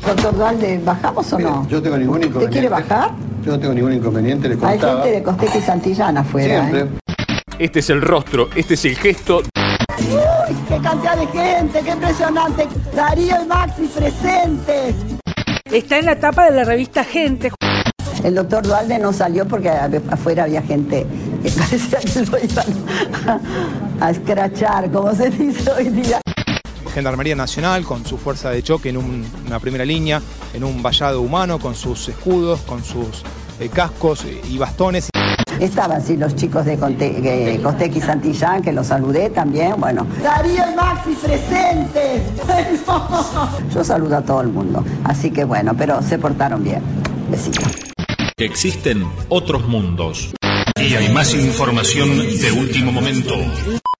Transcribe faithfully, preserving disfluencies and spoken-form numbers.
Doctor Duhalde, ¿bajamos o no? Yo tengo ningún inconveniente. ¿Usted quiere bajar? Yo no tengo ningún inconveniente, le Hay contaba. gente de Costequi y Santillán afuera. Siempre. ¿eh? Este es el rostro, este es el gesto. ¡Uy, qué cantidad de gente! ¡Qué impresionante! Darío y Maxi presentes. Está en la tapa de la revista Gente. El doctor Duhalde no salió porque afuera había gente que parecía que lo iban a, a escrachar, como se dice hoy día. Gendarmería Nacional con su fuerza de choque en un, una primera línea, en un vallado humano con sus escudos, con sus eh, cascos y bastones. Estaban sí los chicos de Costequi y Santillán, que los saludé también, bueno. Darío y Maxi presentes. Yo saludo a todo el mundo, así que bueno, pero se portaron bien. Besitos. Existen otros mundos. Y hay más información de último momento.